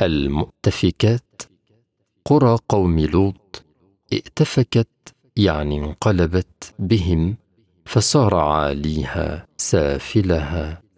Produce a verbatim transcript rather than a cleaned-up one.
المؤتفكات قرى قوم لوط، ائتفكت يعني انقلبت بهم، فصار عاليها سافلها